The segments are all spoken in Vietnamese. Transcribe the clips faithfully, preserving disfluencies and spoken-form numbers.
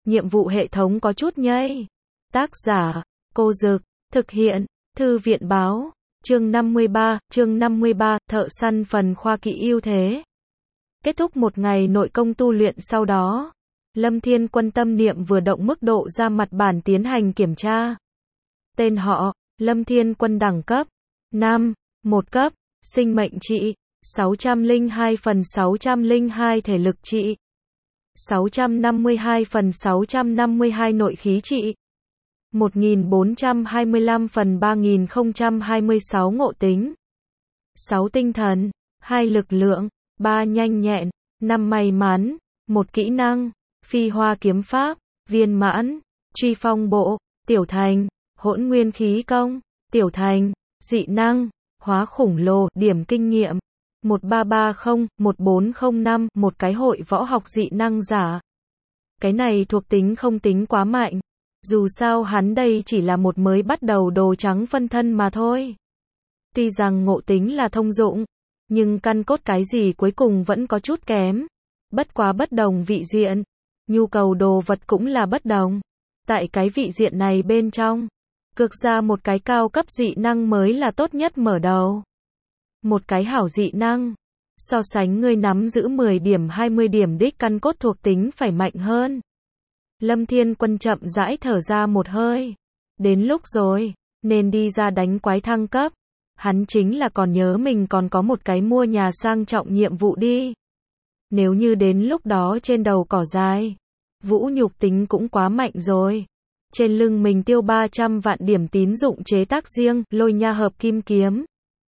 nhiệm vụ hệ thống có chút nhây. Tác giả, Cô Dực, thực hiện, Thư viện Báo, chương năm mươi ba, chương năm mươi ba, thợ săn phần khoa kỹ ưu thế. Kết thúc một ngày nội công tu luyện sau đó, Lâm Thiên Quân tâm niệm vừa động mức độ ra mặt bản tiến hành kiểm tra. Tên họ, Lâm Thiên Quân đẳng cấp, năm, một cấp, sinh mệnh trị, sáu trăm lẻ hai phần sáu trăm lẻ hai thể lực trị, sáu trăm năm mươi hai phần sáu trăm năm mươi hai nội khí trị, một nghìn bốn trăm hai mươi lăm phần ba nghìn không trăm hai mươi sáu ngộ tính, sáu tinh thần, hai lực lượng, ba nhanh nhẹn, năm may mắn, một kỹ năng, phi hoa kiếm pháp, viên mãn, truy phong bộ, tiểu thành, hỗn nguyên khí công, tiểu thành, dị năng, hóa khủng lồ, điểm kinh nghiệm, một ba ba không, một bốn không năm, một cái hội võ học dị năng giả. Cái này thuộc tính không tính quá mạnh. Dù sao hắn đây chỉ là một mới bắt đầu đồ trắng phân thân mà thôi. Tuy rằng ngộ tính là thông dụng, nhưng căn cốt cái gì cuối cùng vẫn có chút kém. Bất quá bất đồng vị diện, nhu cầu đồ vật cũng là bất đồng. Tại cái vị diện này bên trong, cực ra một cái cao cấp dị năng mới là tốt nhất mở đầu. Một cái hảo dị năng, so sánh ngươi nắm giữ mười điểm hai mươi điểm đích căn cốt thuộc tính phải mạnh hơn. Lâm Thiên Quân chậm rãi thở ra một hơi. Đến lúc rồi, nên đi ra đánh quái thăng cấp. Hắn chính là còn nhớ mình còn có một cái mua nhà sang trọng nhiệm vụ đi. Nếu như đến lúc đó trên đầu cỏ dài, vũ nhục tính cũng quá mạnh rồi. Trên lưng mình tiêu ba trăm vạn điểm tín dụng chế tác riêng, lôi nha hợp kim kiếm.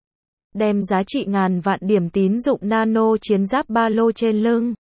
Đem giá trị ngàn vạn điểm tín dụng nano chiến giáp ba lô trên lưng.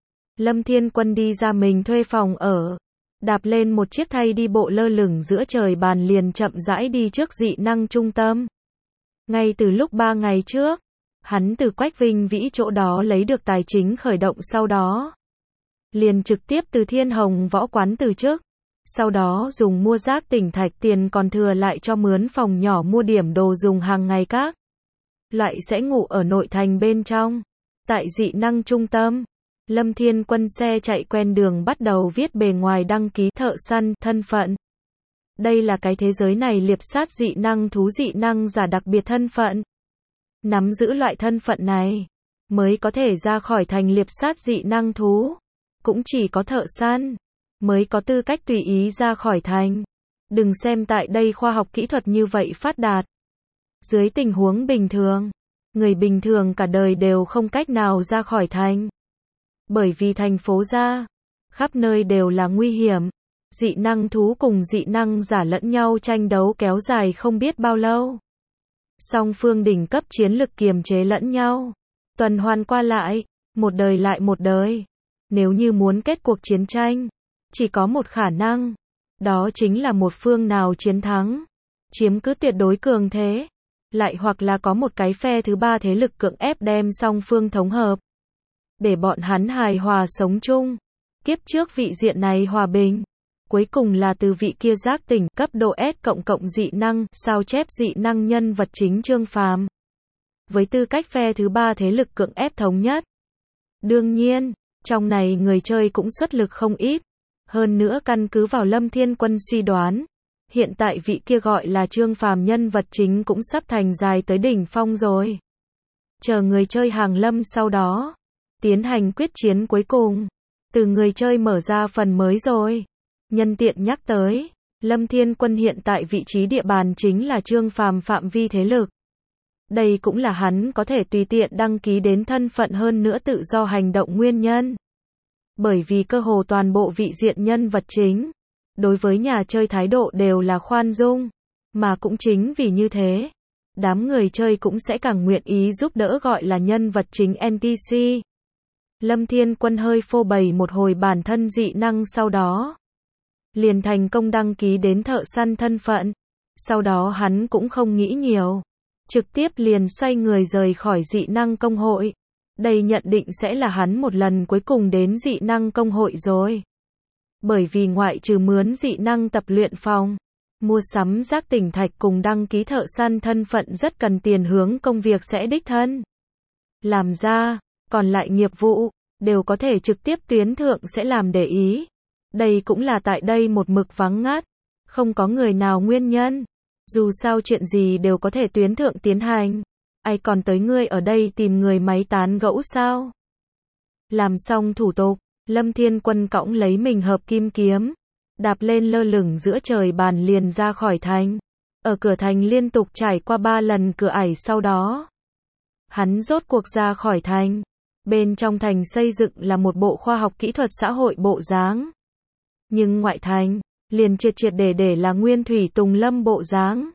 Lâm Thiên Quân đi ra mình thuê phòng ở. Đạp lên một chiếc thay đi bộ lơ lửng giữa trời bàn liền chậm rãi đi trước dị năng trung tâm. Ngay từ lúc ba ngày trước, hắn từ Quách Vinh Vĩ chỗ đó lấy được tài chính khởi động sau đó. Liền trực tiếp từ Thiên Hồng võ quán từ chức. Sau đó dùng mua rác tỉnh thạch tiền còn thừa lại cho mướn phòng nhỏ mua điểm đồ dùng hàng ngày các loại sẽ ngủ ở nội thành bên trong. Tại dị năng trung tâm, Lâm Thiên Quân xe chạy quen đường bắt đầu viết bề ngoài đăng ký thợ săn, thân phận. Đây là cái thế giới này liệp sát dị năng thú dị năng giả đặc biệt thân phận. Nắm giữ loại thân phận này, mới có thể ra khỏi thành liệp sát dị năng thú. Cũng chỉ có thợ săn, mới có tư cách tùy ý ra khỏi thành. Đừng xem tại đây khoa học kỹ thuật như vậy phát đạt. Dưới tình huống bình thường, người bình thường cả đời đều không cách nào ra khỏi thành. Bởi vì thành phố ra, khắp nơi đều là nguy hiểm. Dị năng thú cùng dị năng giả lẫn nhau tranh đấu kéo dài không biết bao lâu. Song phương đỉnh cấp chiến lực kiềm chế lẫn nhau. Tuần hoàn qua lại, một đời lại một đời. Nếu như muốn kết cuộc chiến tranh, chỉ có một khả năng. Đó chính là một phương nào chiến thắng, chiếm cứ tuyệt đối cường thế. Lại hoặc là có một cái phe thứ ba thế lực cưỡng ép đem song phương thống hợp. Để bọn hắn hài hòa sống chung. Kiếp trước vị diện này hòa bình. Cuối cùng là từ vị kia giác tỉnh cấp độ S cộng cộng dị năng, sao chép dị năng nhân vật chính Trương Phàm. Với tư cách phe thứ ba thế lực cưỡng ép thống nhất. Đương nhiên, trong này người chơi cũng xuất lực không ít. Hơn nữa căn cứ vào Lâm Thiên Quân suy đoán. Hiện tại vị kia gọi là Trương Phàm nhân vật chính cũng sắp thành dài tới đỉnh phong rồi. Chờ người chơi hàng lâm sau đó. Tiến hành quyết chiến cuối cùng. Từ người chơi mở ra phần mới rồi. Nhân tiện nhắc tới, Lâm Thiên Quân hiện tại vị trí địa bàn chính là Trương Phàm phạm vi thế lực. Đây cũng là hắn có thể tùy tiện đăng ký đến thân phận hơn nữa tự do hành động nguyên nhân. Bởi vì cơ hồ toàn bộ vị diện nhân vật chính, đối với nhà chơi thái độ đều là khoan dung. Mà cũng chính vì như thế, đám người chơi cũng sẽ càng nguyện ý giúp đỡ gọi là nhân vật chính en pê xê. Lâm Thiên Quân hơi phô bày một hồi bản thân dị năng sau đó. Liền thành công đăng ký đến thợ săn thân phận. Sau đó hắn cũng không nghĩ nhiều. Trực tiếp liền xoay người rời khỏi dị năng công hội. Đây nhận định sẽ là hắn một lần cuối cùng đến dị năng công hội rồi. Bởi vì ngoại trừ mướn dị năng tập luyện phòng, mua sắm rác tỉnh thạch cùng đăng ký thợ săn thân phận rất cần tiền hướng công việc sẽ đích thân làm ra. Còn lại nghiệp vụ, đều có thể trực tiếp tuyến thượng sẽ làm để ý. Đây cũng là tại đây một mực vắng ngắt, không có người nào nguyên nhân. Dù sao chuyện gì đều có thể tuyến thượng tiến hành. Ai còn tới ngươi ở đây tìm người máy tán gẫu sao? Làm xong thủ tục, Lâm Thiên Quân cõng lấy mình hợp kim kiếm, đạp lên lơ lửng giữa trời bàn liền ra khỏi thành. Ở cửa thành liên tục trải qua ba lần cửa ải sau đó. Hắn rốt cuộc ra khỏi thành. Bên trong thành xây dựng là một bộ khoa học kỹ thuật xã hội bộ dáng. Nhưng ngoại thành, liền triệt triệt để để là nguyên thủy tùng lâm bộ dáng.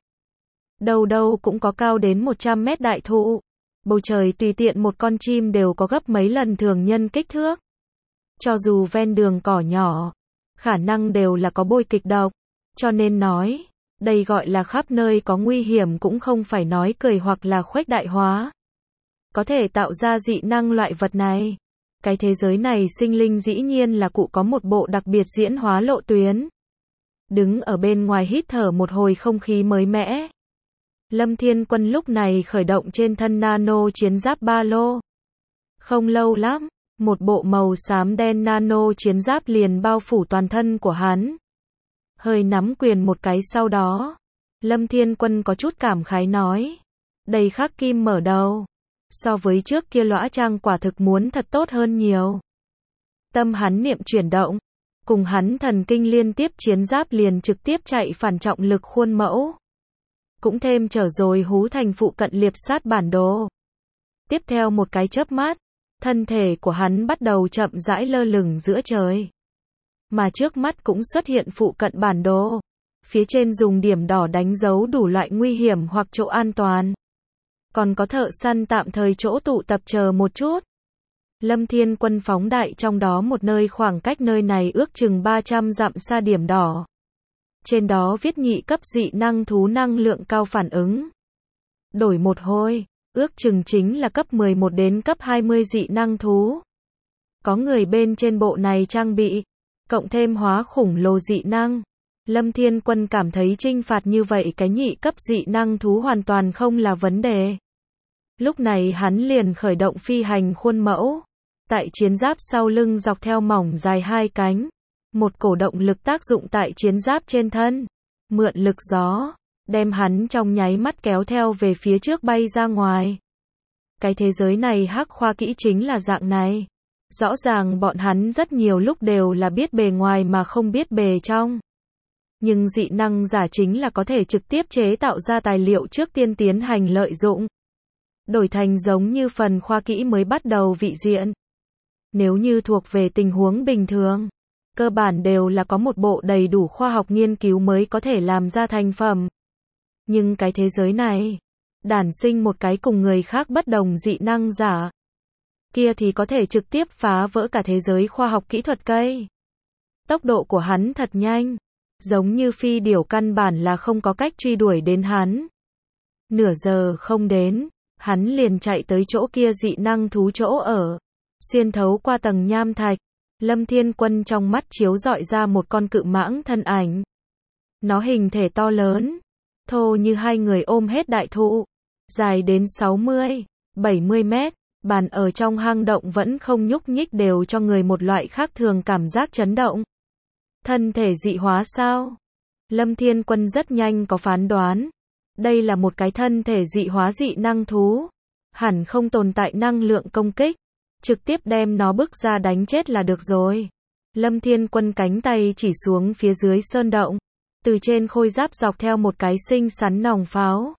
Đâu đâu cũng có cao đến một trăm mét đại thụ. Bầu trời tùy tiện một con chim đều có gấp mấy lần thường nhân kích thước. Cho dù ven đường cỏ nhỏ, khả năng đều là có bôi kịch độc. Cho nên nói, đây gọi là khắp nơi có nguy hiểm cũng không phải nói cười hoặc là khuếch đại hóa. Có thể tạo ra dị năng loại vật này. Cái thế giới này sinh linh dĩ nhiên là cụ có một bộ đặc biệt diễn hóa lộ tuyến. Đứng ở bên ngoài hít thở một hồi không khí mới mẻ. Lâm Thiên Quân lúc này khởi động trên thân nano chiến giáp ba lô. Không lâu lắm, một bộ màu xám đen nano chiến giáp liền bao phủ toàn thân của hắn. Hơi nắm quyền một cái sau đó, Lâm Thiên Quân có chút cảm khái nói. Đây khắc kim mở đầu. So với trước kia lõa trang quả thực muốn thật tốt hơn nhiều. Tâm hắn niệm chuyển động. Cùng hắn thần kinh liên tiếp chiến giáp liền trực tiếp chạy phản trọng lực khuôn mẫu. Cũng thêm trở rồi hú thành phụ cận liệp sát bản đồ. Tiếp theo một cái chớp mắt, thân thể của hắn bắt đầu chậm rãi lơ lửng giữa trời. Mà trước mắt cũng xuất hiện phụ cận bản đồ. Phía trên dùng điểm đỏ đánh dấu đủ loại nguy hiểm hoặc chỗ an toàn. Còn có thợ săn tạm thời chỗ tụ tập chờ một chút. Lâm Thiên Quân phóng đại trong đó một nơi khoảng cách nơi này ước chừng ba trăm dặm xa điểm đỏ. Trên đó viết nhị cấp dị năng thú năng lượng cao phản ứng. Đổi một hồi, ước chừng chính là cấp mười một đến cấp hai mươi dị năng thú. Có người bên trên bộ này trang bị, cộng thêm hóa khủng lồ dị năng. Lâm Thiên Quân cảm thấy trinh phạt như vậy cái nhị cấp dị năng thú hoàn toàn không là vấn đề. Lúc này hắn liền khởi động phi hành khuôn mẫu. Tại chiến giáp sau lưng dọc theo mỏng dài hai cánh. Một cổ động lực tác dụng tại chiến giáp trên thân. Mượn lực gió, đem hắn trong nháy mắt kéo theo về phía trước bay ra ngoài. Cái thế giới này hắc khoa kỹ chính là dạng này. Rõ ràng bọn hắn rất nhiều lúc đều là biết bề ngoài mà không biết bề trong. Nhưng dị năng giả chính là có thể trực tiếp chế tạo ra tài liệu trước tiên tiến hành lợi dụng. Đổi thành giống như phần khoa kỹ mới bắt đầu vị diện. Nếu như thuộc về tình huống bình thường, cơ bản đều là có một bộ đầy đủ khoa học nghiên cứu mới có thể làm ra thành phẩm. Nhưng cái thế giới này, đản sinh một cái cùng người khác bất đồng dị năng giả. Kia thì có thể trực tiếp phá vỡ cả thế giới khoa học kỹ thuật cây. Tốc độ của hắn thật nhanh. Giống như phi điểu căn bản là không có cách truy đuổi đến hắn. Nửa giờ không đến, hắn liền chạy tới chỗ kia dị năng thú chỗ ở. Xuyên thấu qua tầng nham thạch, Lâm Thiên Quân trong mắt chiếu dọi ra một con cự mãng thân ảnh. Nó hình thể to lớn, thô như hai người ôm hết đại thụ, dài đến sáu mươi, bảy mươi mét, bàn ở trong hang động vẫn không nhúc nhích đều cho người một loại khác thường cảm giác chấn động. Thân thể dị hóa sao? Lâm Thiên Quân rất nhanh có phán đoán. Đây là một cái thân thể dị hóa dị năng thú. Hẳn không tồn tại năng lượng công kích. Trực tiếp đem nó bức ra đánh chết là được rồi. Lâm Thiên Quân cánh tay chỉ xuống phía dưới sơn động. Từ trên khôi giáp dọc theo một cái xinh xắn nòng pháo.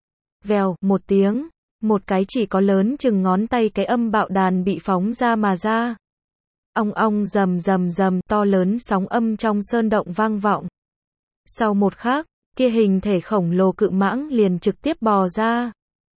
Vèo, một tiếng. Một cái chỉ có lớn chừng ngón tay cái âm bạo đàn bị phóng ra mà ra. Ong ong rầm rầm rầm, to lớn sóng âm trong sơn động vang vọng. Sau một khắc, kia hình thể khổng lồ cự mãng liền trực tiếp bò ra.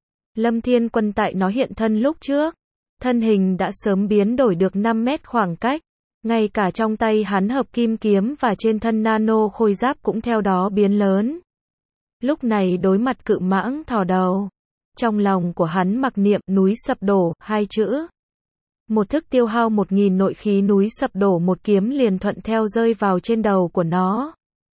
Lâm Thiên Quân tại nó hiện thân lúc trước, thân hình đã sớm biến đổi được năm mét khoảng cách, ngay cả trong tay hắn hợp kim kiếm và trên thân nano khôi giáp cũng theo đó biến lớn. Lúc này đối mặt cự mãng thò đầu, trong lòng của hắn mặc niệm núi sập đổ hai chữ. Một thức tiêu hao một nghìn nội khí núi sập đổ một kiếm liền thuận theo rơi vào trên đầu của nó.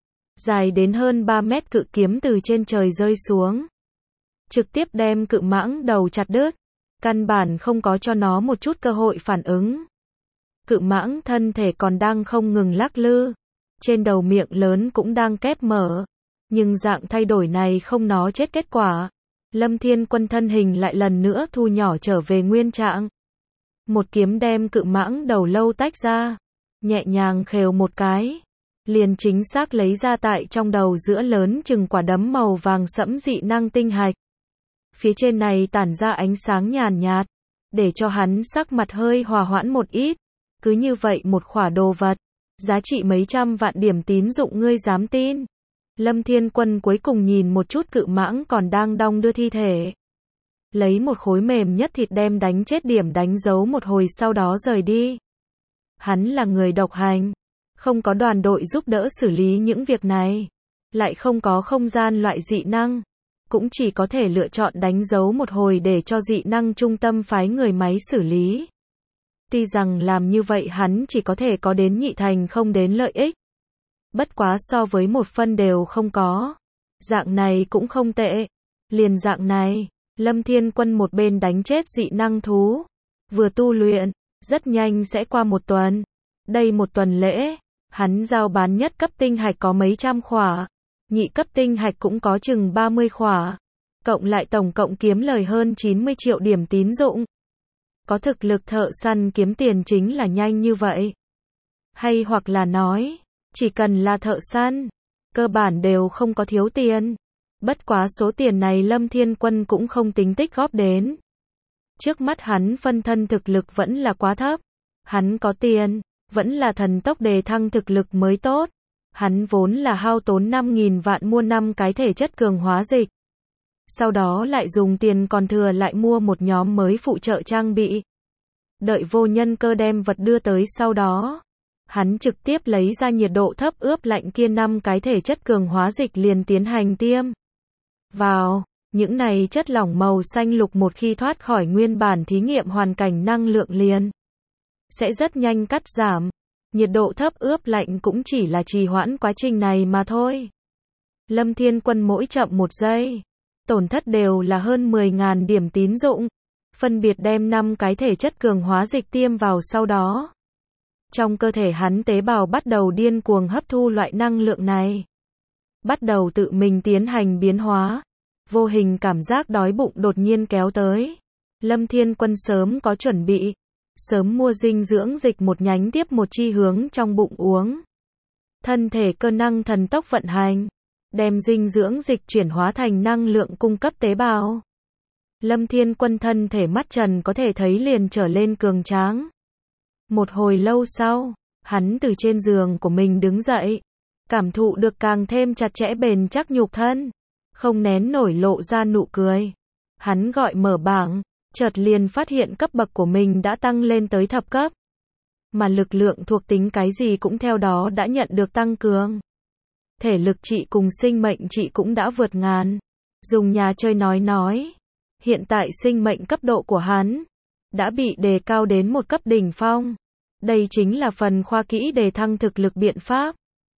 Dài đến hơn ba mét cự kiếm từ trên trời rơi xuống. Trực tiếp đem cự mãng đầu chặt đứt. Căn bản không có cho nó một chút cơ hội phản ứng. Cự mãng thân thể còn đang không ngừng lắc lư. Trên đầu miệng lớn cũng đang kép mở. Nhưng dạng thay đổi này không nó chết kết quả. Lâm Thiên Quân thân hình lại lần nữa thu nhỏ trở về nguyên trạng. Một kiếm đem cự mãng đầu lâu tách ra. Nhẹ nhàng khều một cái. Liền chính xác lấy ra tại trong đầu giữa lớn chừng quả đấm màu vàng sẫm dị năng tinh hạch. Phía trên này tản ra ánh sáng nhàn nhạt. Để cho hắn sắc mặt hơi hòa hoãn một ít. Cứ như vậy một khỏa đồ vật. Giá trị mấy trăm vạn điểm tín dụng ngươi dám tin. Lâm Thiên Quân cuối cùng nhìn một chút cự mãng còn đang đong đưa thi thể. Lấy một khối mềm nhất thịt đem đánh chết điểm đánh dấu một hồi sau đó rời đi. Hắn là người độc hành. Không có đoàn đội giúp đỡ xử lý những việc này. Lại không có không gian loại dị năng. Cũng chỉ có thể lựa chọn đánh dấu một hồi để cho dị năng trung tâm phái người máy xử lý. Tuy rằng làm như vậy hắn chỉ có thể có đến nhị thành không đến lợi ích. Bất quá so với một phân đều không có. Dạng này cũng không tệ. Liền dạng này, Lâm Thiên Quân một bên đánh chết dị năng thú. Vừa tu luyện, rất nhanh sẽ qua một tuần. Đây một tuần lễ, hắn giao bán nhất cấp tinh hạch có mấy trăm khỏa. Nhị cấp tinh hạch cũng có chừng ba mươi khỏa. Cộng lại tổng cộng kiếm lời hơn chín mươi triệu điểm tín dụng. Có thực lực thợ săn kiếm tiền chính là nhanh như vậy. Hay hoặc là nói, chỉ cần là thợ săn, cơ bản đều không có thiếu tiền. Bất quá số tiền này Lâm Thiên Quân cũng không tính tích góp đến. Trước mắt hắn phân thân thực lực vẫn là quá thấp. Hắn có tiền, vẫn là thần tốc đề thăng thực lực mới tốt. Hắn vốn là hao tốn năm nghìn vạn mua năm cái thể chất cường hóa dịch. Sau đó lại dùng tiền còn thừa lại mua một nhóm mới phụ trợ trang bị. Đợi vô nhân cơ đem vật đưa tới sau đó. Hắn trực tiếp lấy ra nhiệt độ thấp ướp lạnh kia năm cái thể chất cường hóa dịch liền tiến hành tiêm vào. Những này chất lỏng màu xanh lục một khi thoát khỏi nguyên bản thí nghiệm hoàn cảnh năng lượng liền sẽ rất nhanh cắt giảm. Nhiệt độ thấp ướp lạnh cũng chỉ là trì hoãn quá trình này mà thôi. Lâm Thiên Quân mỗi chậm một giây, tổn thất đều là hơn mười nghìn điểm tín dụng. Phân biệt đem năm cái thể chất cường hóa dịch tiêm vào sau đó. Trong cơ thể hắn tế bào bắt đầu điên cuồng hấp thu loại năng lượng này. Bắt đầu tự mình tiến hành biến hóa. Vô hình cảm giác đói bụng đột nhiên kéo tới. Lâm Thiên Quân sớm có chuẩn bị. Sớm mua dinh dưỡng dịch một nhánh tiếp một chi hướng trong bụng uống. Thân thể cơ năng thần tốc vận hành. Đem dinh dưỡng dịch chuyển hóa thành năng lượng cung cấp tế bào. Lâm Thiên Quân thân thể mắt trần có thể thấy liền trở lên cường tráng. Một hồi lâu sau, hắn từ trên giường của mình đứng dậy. Cảm thụ được càng thêm chặt chẽ bền chắc nhục thân. Không nén nổi lộ ra nụ cười. Hắn gọi mở bảng, chợt liền phát hiện cấp bậc của mình đã tăng lên tới thập cấp. Mà lực lượng thuộc tính cái gì cũng theo đó đã nhận được tăng cường. Thể lực trị cùng sinh mệnh trị cũng đã vượt ngàn. Dùng nhà chơi nói nói. Hiện tại sinh mệnh cấp độ của hắn đã bị đề cao đến một cấp đỉnh phong. Đây chính là phần khoa kỹ đề thăng thực lực biện pháp.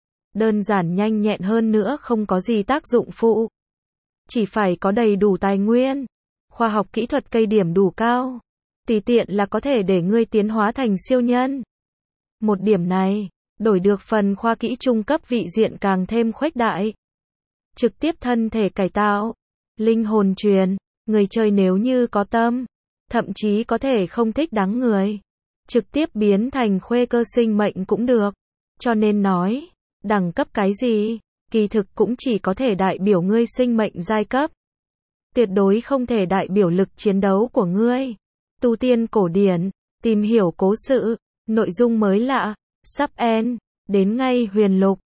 Đơn giản nhanh nhẹn hơn nữa không có gì tác dụng phụ. Chỉ phải có đầy đủ tài nguyên. Khoa học kỹ thuật cây điểm đủ cao. Tùy tiện là có thể để ngươi tiến hóa thành siêu nhân. Một điểm này, đổi được phần khoa kỹ trung cấp vị diện càng thêm khuếch đại. Trực tiếp thân thể cải tạo. Linh hồn truyền. Người chơi nếu như có tâm, thậm chí có thể không thích đáng người. Trực tiếp biến thành khuê cơ sinh mệnh cũng được. Cho nên nói, đẳng cấp cái gì, kỳ thực cũng chỉ có thể đại biểu ngươi sinh mệnh giai cấp. Tuyệt đối không thể đại biểu lực chiến đấu của ngươi. Tu tiên cổ điển, tìm hiểu cố sự, nội dung mới lạ, sắp end, đến ngay huyền lục.